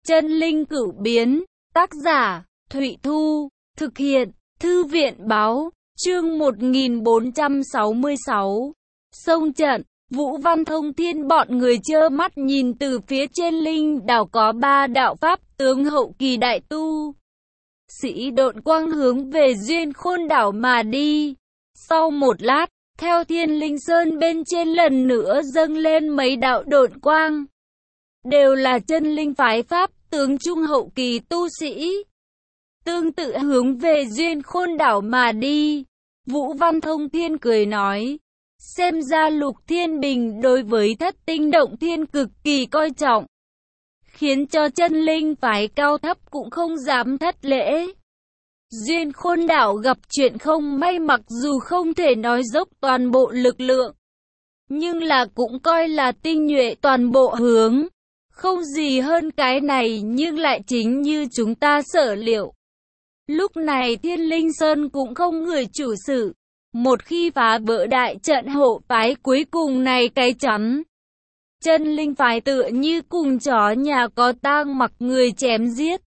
Chân linh cửu biến, tác giả, Thụy Thu, thực hiện, Thư viện báo, chương 1466. Sông trận, Vũ Văn Thông Thiên bọn người trơ mắt nhìn từ phía trên linh đảo có 3 đạo pháp tướng hậu kỳ đại tu. Sĩ độn quang hướng về Duyên Khôn đảo mà đi. Sau một lát, theo Thiên Linh Sơn bên trên lần nữa dâng lên mấy đạo độn quang. Đều là chân linh phái pháp tướng trung hậu kỳ tu sĩ. Tương tự hướng về Duyên Khôn đảo mà đi. Vũ Văn Thông Thiên cười nói, xem ra Lục Thiên Bình đối với Thất Tinh Động Thiên cực kỳ coi trọng, khiến cho chân linh phái cao thấp cũng không dám thất lễ. Duyên Khôn đảo gặp chuyện không may, mặc dù không thể nói dốc toàn bộ lực lượng, nhưng là cũng coi là tinh nhuệ toàn bộ hướng. Không gì hơn cái này, nhưng lại chính như chúng ta sở liệu. Lúc này Thiên Linh Sơn cũng không người chủ sự. Một khi phá vỡ đại trận hộ phái cuối cùng này cái chắn, chân linh phái tựa như cùng chó nhà có tang mặc người chém giết.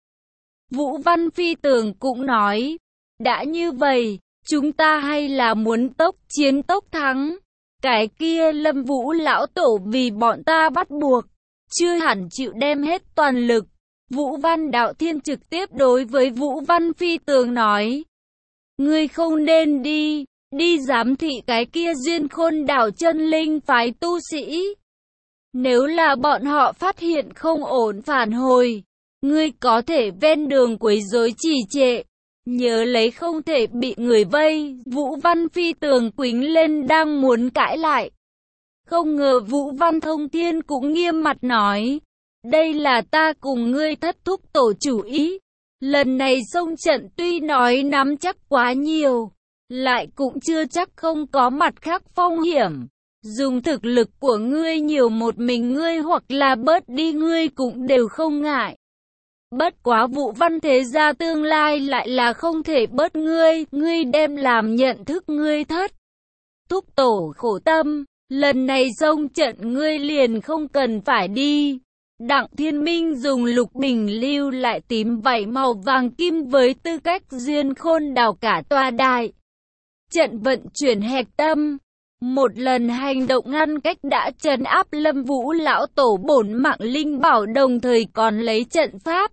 Vũ Văn Phi Tường cũng nói, đã như vậy, chúng ta hay là muốn tốc chiến tốc thắng. Cái kia Lâm Vũ lão tổ vì bọn ta bắt buộc, chưa hẳn chịu đem hết toàn lực. Vũ Văn Đạo Thiên trực tiếp đối với Vũ Văn Phi Tường nói, ngươi không nên đi giám thị cái kia Duyên Khôn đảo chân linh phái tu sĩ. Nếu là bọn họ phát hiện không ổn phản hồi, ngươi có thể ven đường quấy rối trì trệ, nhớ lấy không thể bị người vây. Vũ Văn Phi Tường quýnh lên đang muốn cãi lại, không ngờ Vũ Văn Thông Thiên cũng nghiêm mặt nói, đây là ta cùng ngươi Thất Thúc tổ chủ ý. Lần này xông trận tuy nói nắm chắc quá nhiều, lại cũng chưa chắc không có mặt khác phong hiểm. Dùng thực lực của ngươi nhiều một mình ngươi hoặc là bớt đi ngươi cũng đều không ngại. Bất quá Vũ Văn thế gia tương lai lại là không thể bớt ngươi đem làm nhận thức ngươi Thất Thúc tổ khổ tâm. Lần này xông trận ngươi liền không cần phải đi. Đặng Thiên Minh dùng Lục Bình lưu lại tím vảy màu vàng kim với tư cách Duyên Khôn đảo cả tòa đại trận vận chuyển hạch tâm. Một lần hành động ngăn cách đã trấn áp Lâm Vũ lão tổ bổn mạng linh bảo, đồng thời còn lấy trận pháp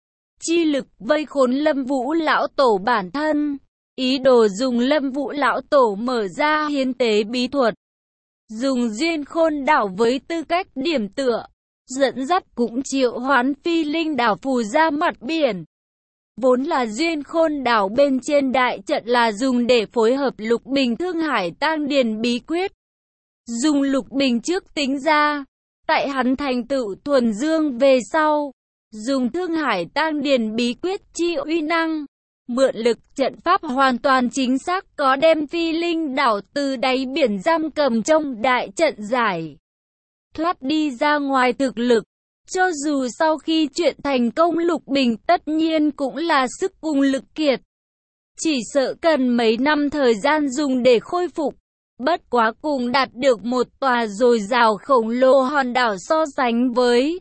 chi lực vây khốn Lâm Vũ lão tổ bản thân. Ý đồ dùng Lâm Vũ lão tổ mở ra hiến tế bí thuật, dùng Duyên Khôn đảo với tư cách điểm tựa, dẫn dắt cũng triệu hoán phi linh đảo phù ra mặt biển. Vốn là Duyên Khôn đảo bên trên đại trận là dùng để phối hợp Lục Bình Thương Hải Tang Điền bí quyết. Dùng Lục Bình trước tính ra, tại hắn thành tựu thuần dương về sau, dùng Thương Hải Tang Điền bí quyết chi uy năng, mượn lực trận pháp hoàn toàn chính xác có đem phi linh đảo từ đáy biển giam cầm trong đại trận giải thoát đi ra ngoài. Thực lực, cho dù sau khi chuyện thành công, Lục Bình tất nhiên cũng là sức cùng lực kiệt. Chỉ sợ cần mấy năm thời gian dùng để khôi phục. Bất quá cùng đạt được một tòa dồi dào khổng lồ hòn đảo so sánh với,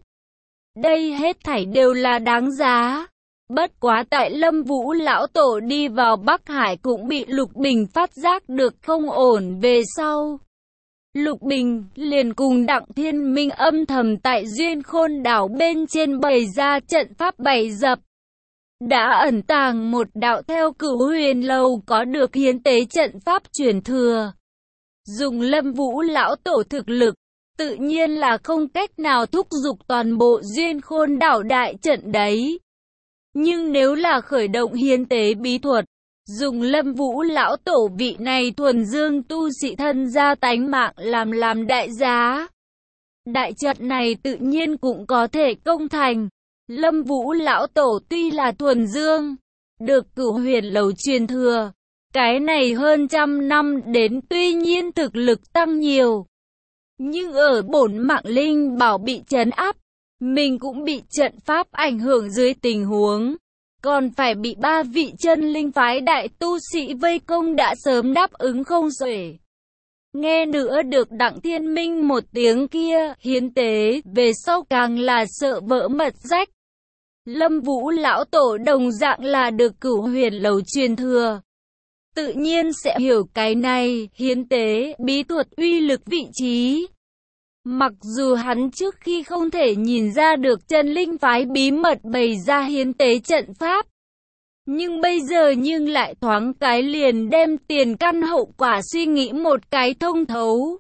đây hết thảy đều là đáng giá. Bất quá tại Lâm Vũ lão tổ đi vào Bắc Hải cũng bị Lục Bình phát giác được không ổn về sau, Lục Bình liền cùng Đặng Thiên Minh âm thầm tại Duyên Khôn đảo bên trên bày ra trận pháp bày dập. Đã ẩn tàng một đạo theo Cửu Huyền Lâu có được hiến tế trận pháp truyền thừa. Dùng Lâm Vũ lão tổ thực lực, tự nhiên là không cách nào thúc giục toàn bộ Duyên Khôn đảo đại trận đấy. Nhưng nếu là khởi động hiến tế bí thuật, dùng Lâm Vũ lão tổ vị này thuần dương tu sĩ thân ra tánh mạng làm đại giá, đại trận này tự nhiên cũng có thể công thành. Lâm Vũ lão tổ tuy là thuần dương, được Cửu Huyền Lầu truyền thừa, cái này hơn trăm năm đến, tuy nhiên thực lực tăng nhiều, nhưng ở bổn mạng linh bảo bị trấn áp, mình cũng bị trận pháp ảnh hưởng dưới tình huống, còn phải bị 3 vị chân linh phái đại tu sĩ vây công đã sớm đáp ứng không xuể. Nghe nữa được Đặng Thiên Minh một tiếng kia hiến tế, về sau càng là sợ vỡ mật rách. Lâm Vũ lão tổ đồng dạng là được Cửu Huyền Lầu truyền thừa. Tự nhiên sẽ hiểu cái này, hiến tế, bí thuật uy lực vị trí. Mặc dù hắn trước khi không thể nhìn ra được chân linh phái bí mật bày ra hiến tế trận pháp, nhưng bây giờ lại thoáng cái liền đem tiền căn hậu quả suy nghĩ một cái thông thấu.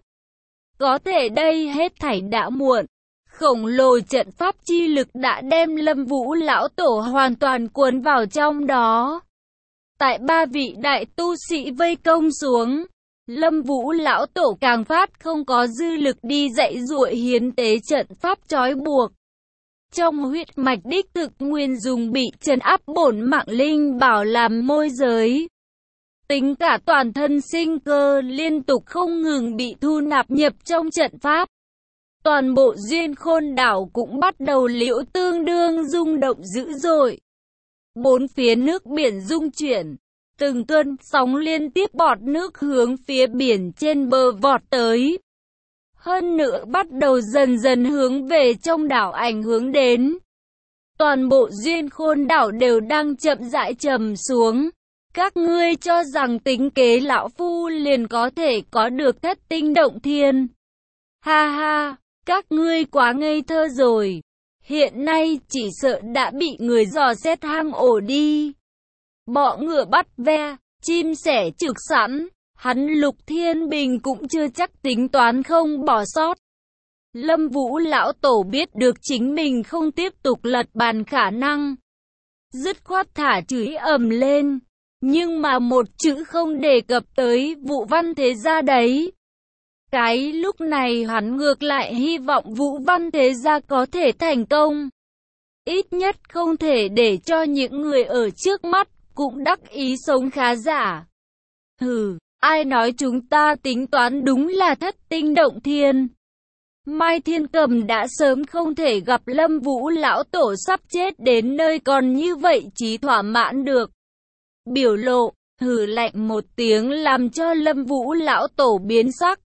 Có thể đây hết thảy đã muộn. Khổng lồ trận pháp chi lực đã đem Lâm Vũ lão tổ hoàn toàn cuốn vào trong đó. Tại ba vị đại tu sĩ vây công xuống, Lâm Vũ lão tổ càng phát không có dư lực đi dạy dụa hiến tế trận pháp trói buộc. Trong huyết mạch đích thực nguyên dùng bị trấn áp bổn mạng linh bảo làm môi giới. Tính cả toàn thân sinh cơ liên tục không ngừng bị thu nạp nhập trong trận pháp. Toàn bộ Duyên Khôn đảo cũng bắt đầu liễu tương đương rung động dữ dội. Bốn phía nước biển rung chuyển, từng cơn sóng liên tiếp bọt nước hướng phía biển trên bờ vọt tới. Hơn nữa bắt đầu dần dần hướng về trong đảo ảnh hướng đến. Toàn bộ Duyên Khôn đảo đều đang chậm rãi trầm xuống. Các ngươi cho rằng tính kế lão phu liền có thể có được thất tinh động thiên. Ha ha, các ngươi quá ngây thơ rồi. Hiện nay chỉ sợ đã bị người dò xét hang ổ đi. Bọ ngựa bắt ve, chim sẻ trực sẵn. Hắn Lục Thiên Bình cũng chưa chắc tính toán không bỏ sót. Lâm Vũ lão tổ biết được chính mình không tiếp tục lật bàn khả năng. Dứt khoát thả chửi ầm lên. Nhưng mà một chữ không đề cập tới Vũ Văn Thế Gia đấy. Cái lúc này hắn ngược lại hy vọng Vũ Văn Thế Gia có thể thành công. Ít nhất không thể để cho những người ở trước mắt cũng đắc ý sống khá giả. Hừ, ai nói chúng ta tính toán đúng là thất tinh động thiên. Mai Thiên Cầm đã sớm không thể gặp Lâm Vũ lão tổ sắp chết đến nơi còn như vậy chí thỏa mãn được. Biểu lộ, hừ lạnh một tiếng làm cho Lâm Vũ lão tổ biến sắc.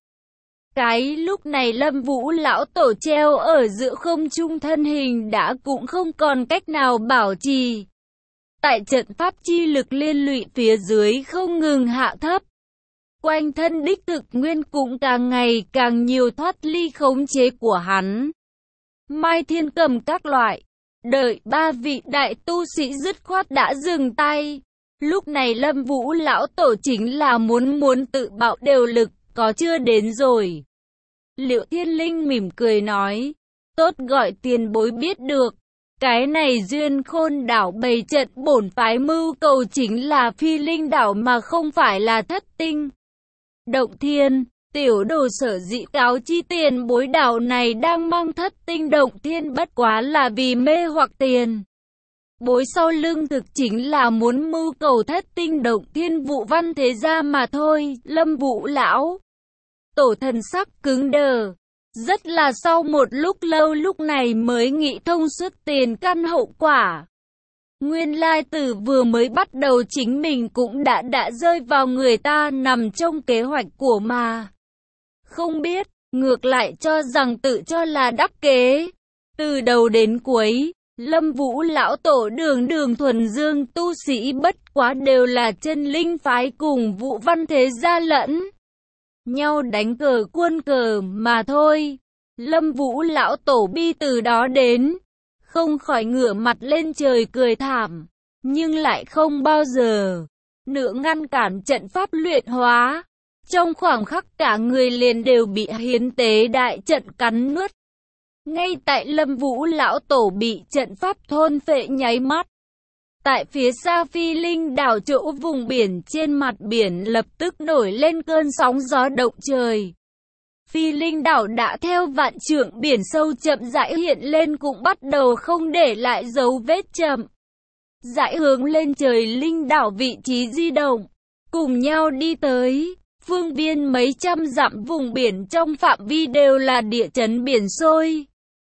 Cái lúc này Lâm Vũ lão tổ treo ở giữa không trung thân hình đã cũng không còn cách nào bảo trì. Tại trận pháp chi lực liên lụy phía dưới không ngừng hạ thấp. Quanh thân đích thực nguyên cũng càng ngày càng nhiều thoát ly khống chế của hắn. Mai Thiên Cầm các loại, đợi ba vị đại tu sĩ dứt khoát đã dừng tay. Lúc này Lâm Vũ lão tổ chính là muốn tự bạo đều lực, có chưa đến rồi. Liệu Thiên Linh mỉm cười nói, tốt gọi tiền bối biết được. Cái này Duyên Khôn đảo bày trận bổn phái mưu cầu chính là Phi Linh đảo mà không phải là thất tinh động thiên. Tiểu đồ sở dĩ cáo chi tiền bối đảo này đang mang thất tinh động thiên bất quá là vì mê hoặc tiền. Bối sau lưng thực chính là muốn mưu cầu thất tinh động thiên Vũ Văn Thế Gia mà thôi. Lâm Vũ lão tổ thần sắc cứng đờ. Rất là sau một lúc lâu lúc này mới nghĩ thông suốt tiền căn hậu quả. Nguyên lai từ vừa mới bắt đầu chính mình cũng đã rơi vào người ta nằm trong kế hoạch của mà. Không biết, ngược lại cho rằng tự cho là đắc kế. Từ đầu đến cuối, Lâm Vũ lão tổ đường thuần dương tu sĩ bất quá đều là chân linh phái cùng Vũ Văn Thế Gia lẫn nhau đánh cờ quân cờ mà thôi. Lâm Vũ lão tổ bi từ đó đến, không khỏi ngửa mặt lên trời cười thảm, nhưng lại không bao giờ nữa ngăn cản trận pháp luyện hóa. Trong khoảng khắc cả người liền đều bị hiến tế đại trận cắn nuốt. Ngay tại Lâm Vũ lão tổ bị trận pháp thôn phệ nháy mắt, tại phía xa Phi Linh đảo chỗ vùng biển trên mặt biển lập tức nổi lên cơn sóng gió động trời. Phi Linh đảo đã theo vạn trượng biển sâu chậm rãi hiện lên cũng bắt đầu không để lại dấu vết chậm rãi hướng lên trời linh đảo vị trí di động, cùng nhau đi tới. Phương viên mấy trăm dặm vùng biển trong phạm vi đều là địa chấn biển sôi.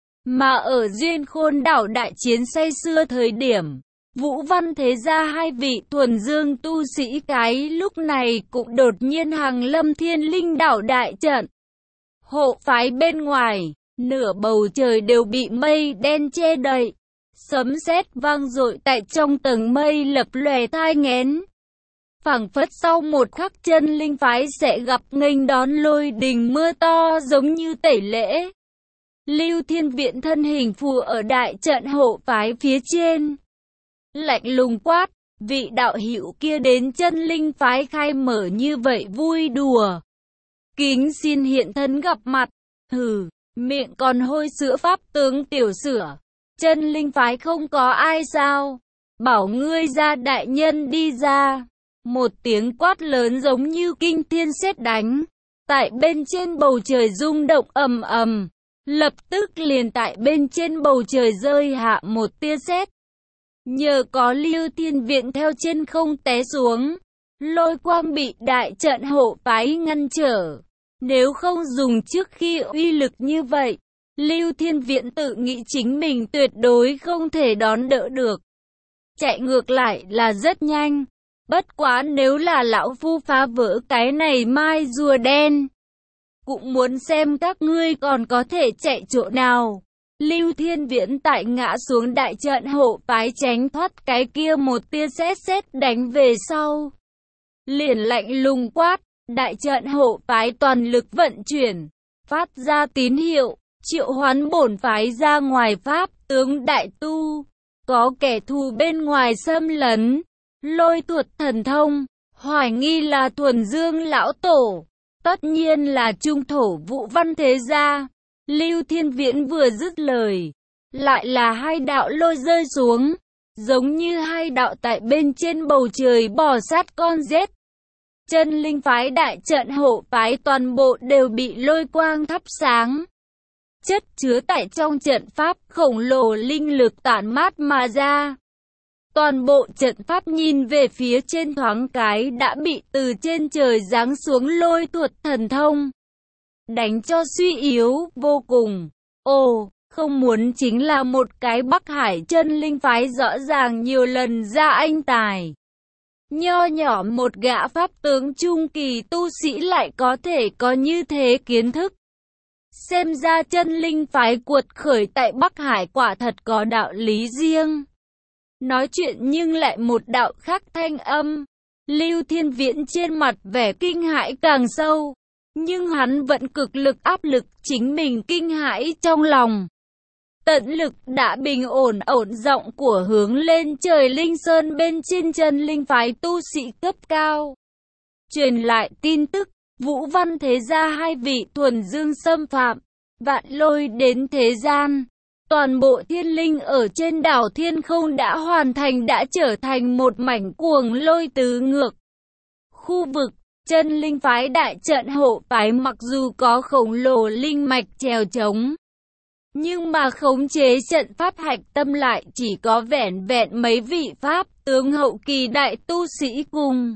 Mà ở Duyên Khôn đảo đại chiến say xưa thời điểm, Vũ Văn Thế Gia hai vị thuần dương tu sĩ cái lúc này cũng đột nhiên hàng lâm Thiên Linh đảo đại trận. Hộ phái bên ngoài, nửa bầu trời đều bị mây đen che đậy. Sấm sét vang dội tại trong tầng mây lập lòe tai nghén. Phảng phất sau một khắc chân linh phái sẽ gặp nghênh đón lôi đình mưa to giống như tẩy lễ. Lưu Thiên Viễn thân hình phù ở đại trận hộ phái phía trên. Lạnh lùng quát, vị đạo hữu kia đến chân linh phái khai mở như vậy vui đùa. Kính xin hiện thân gặp mặt. Hừ, miệng còn hôi sữa pháp tướng tiểu sửa. Chân linh phái không có ai sao? Bảo ngươi ra đại nhân đi ra. Một tiếng quát lớn giống như kinh thiên sét đánh. Tại bên trên bầu trời rung động ầm ầm. Lập tức liền tại bên trên bầu trời rơi hạ một tia sét. Nhờ có Lưu Thiên Viễn theo trên không té xuống. Lôi quang bị đại trận hộ phái ngăn trở. Nếu không dùng trước khi uy lực như vậy, Lưu Thiên Viễn tự nghĩ chính mình tuyệt đối không thể đón đỡ được. Chạy ngược lại là rất nhanh. Bất quá nếu là lão phu phá vỡ cái này mai rùa đen, cũng muốn xem các ngươi còn có thể chạy chỗ nào. Lưu Thiên Viễn tại ngã xuống đại trận hộ phái tránh thoát cái kia một tia sét đánh về sau. Liền lạnh lùng quát, đại trận hộ phái toàn lực vận chuyển, phát ra tín hiệu, triệu hoán bổn phái ra ngoài pháp tướng đại tu. Có kẻ thù bên ngoài xâm lấn, lôi thuật thần thông, hoài nghi là Thuần Dương lão tổ. Tất nhiên là trung thổ Vũ Văn thế gia. Lưu Thiên Viễn vừa dứt lời, lại là hai đạo lôi rơi xuống, giống như hai đạo tại bên trên bầu trời bò sát con rết. Chân linh phái đại trận hộ phái toàn bộ đều bị lôi quang thắp sáng. Chất chứa tại trong trận pháp khổng lồ linh lực tản mát mà ra. Toàn bộ trận pháp nhìn về phía trên thoáng cái đã bị từ trên trời giáng xuống lôi thuật thần thông đánh cho suy yếu vô cùng. Ồ, không muốn chính là một cái Bắc Hải chân linh phái rõ ràng nhiều lần ra anh tài. Nho nhỏ một gã pháp tướng trung kỳ tu sĩ lại có thể có như thế kiến thức. Xem ra chân linh phái cuột khởi tại Bắc Hải quả thật có đạo lý riêng. Nói chuyện nhưng lại một đạo khác thanh âm. Lưu Thiên Viễn trên mặt vẻ kinh hãi càng sâu. Nhưng hắn vẫn cực lực áp lực chính mình kinh hãi trong lòng. Tận lực đã bình ổn giọng của hướng lên trời linh sơn bên trên chân linh phái tu sĩ cấp cao. Truyền lại tin tức, Vũ Văn thế gia hai vị Thuần Dương xâm phạm, vạn lôi đến thế gian. Toàn bộ thiên linh ở trên đảo Thiên Không đã hoàn thành, đã trở thành một mảnh cuồng lôi tứ ngược. Khu vực chân linh phái đại trận hộ phái mặc dù có khổng lồ linh mạch chèo chống, nhưng mà khống chế trận pháp hạch tâm lại chỉ có vẻn vẹn mấy vị pháp tướng hậu kỳ đại tu sĩ cùng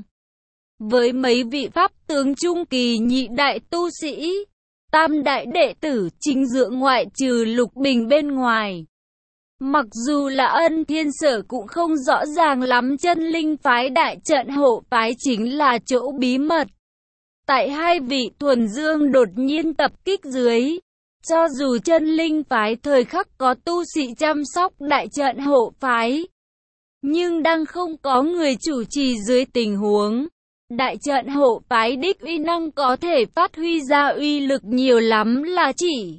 với mấy vị pháp tướng trung kỳ nhị đại tu sĩ. Tam đại đệ tử chính giữa ngoại trừ Lục Bình bên ngoài. Mặc dù là Ân Thiên Sở cũng không rõ ràng lắm chân linh phái đại trận hộ phái chính là chỗ bí mật. Tại hai vị Thuần Dương đột nhiên tập kích dưới, cho dù chân linh phái thời khắc có tu sĩ chăm sóc đại trận hộ phái, nhưng đang không có người chủ trì dưới tình huống, đại trận hộ phái đích uy năng có thể phát huy ra uy lực nhiều lắm là chỉ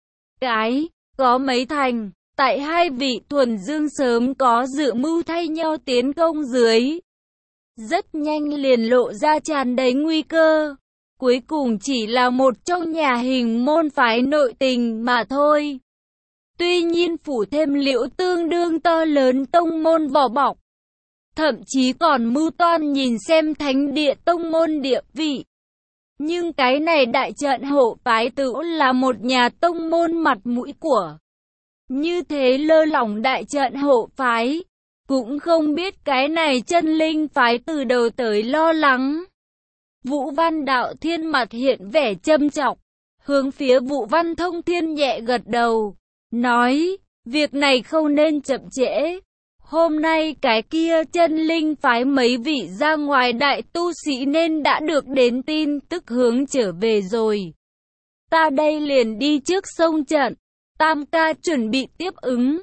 có mấy thành. Tại hai vị Thuần Dương sớm có dự mưu thay nhau tiến công dưới, rất nhanh liền lộ ra tràn đầy nguy cơ. Cuối cùng chỉ là một trong nhà hình môn phái nội tình mà thôi. Tuy nhiên phủ thêm liễu tương đương to lớn tông môn vỏ bọc, thậm chí còn mưu toan nhìn xem thánh địa tông môn địa vị. Nhưng cái này đại trận hộ phái tự là một nhà tông môn mặt mũi của. Như thế lơ lỏng đại trận hộ phái, cũng không biết cái này chân linh phái từ đầu tới lo lắng. Vũ Văn Đạo Thiên mặt hiện vẻ châm chọc, hướng phía Vũ Văn Thông Thiên nhẹ gật đầu, nói, việc này không nên chậm trễ. Hôm nay cái kia chân linh phái mấy vị ra ngoài đại tu sĩ nên đã được đến tin tức hướng trở về rồi. Ta đây liền đi trước sông trận, Tam ca chuẩn bị tiếp ứng.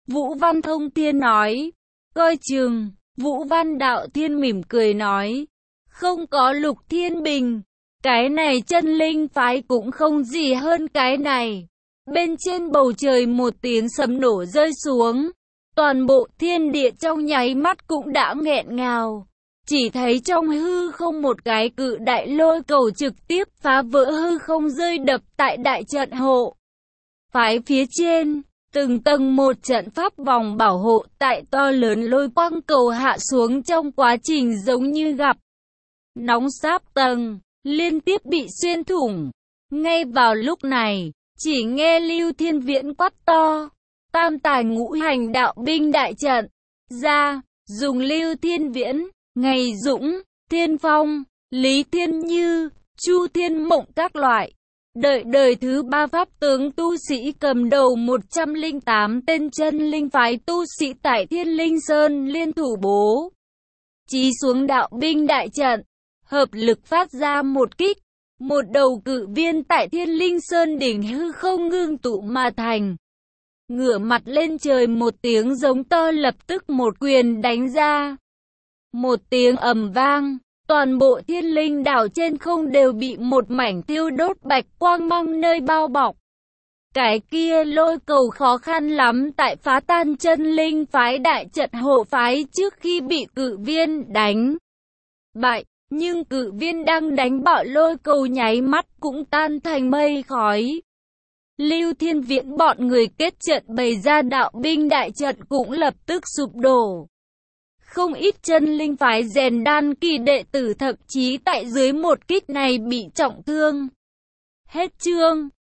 Vũ Văn Thông Thiên nói. Coi chừng, Vũ Văn Đạo Thiên mỉm cười nói. Không có Lục Thiên Bình. Cái này chân linh phái cũng không gì hơn cái này. Bên trên bầu trời một tiếng sấm nổ rơi xuống. Toàn bộ thiên địa trong nháy mắt cũng đã nghẹn ngào. Chỉ thấy trong hư không một cái cự đại lôi cầu trực tiếp phá vỡ hư không rơi đập tại đại trận hộ phái phía trên. Từng tầng một trận pháp vòng bảo hộ tại to lớn lôi quang cầu hạ xuống trong quá trình giống như gặp nóng sáp tầng, liên tiếp bị xuyên thủng. Ngay vào lúc này, chỉ nghe Lưu Thiên Viễn quát to. Tam tài ngũ hành đạo binh đại trận ra, dùng Lưu Thiên Viễn, Ngày Dũng, Thiên Phong, Lý Thiên Như, Chu Thiên Mộng các loại. Đợi đời thứ ba pháp tướng tu sĩ cầm đầu 108 tên chân linh phái tu sĩ tại Thiên Linh Sơn liên thủ bố trí xuống đạo binh đại trận, hợp lực phát ra một kích. Một đầu cự viên tại Thiên Linh Sơn đỉnh hư không ngưng tụ mà thành. Ngửa mặt lên trời một tiếng giống to, lập tức một quyền đánh ra. Một tiếng ầm vang, toàn bộ Thiên Linh đảo trên không đều bị một mảnh thiêu đốt bạch quang mang nơi bao bọc. Cái kia lôi cầu khó khăn lắm tại phá tan chân linh phái đại trận hộ phái trước khi bị cự viên đánh bại. Nhưng cự viên đang đánh bạo lôi cầu nháy mắt cũng tan thành mây khói. Lưu Thiên Viễn bọn người kết trận bày ra đạo binh đại trận cũng lập tức sụp đổ. Không ít chân linh phái rèn đan kỳ đệ tử thậm chí tại dưới một kích này bị trọng thương. Hết chương.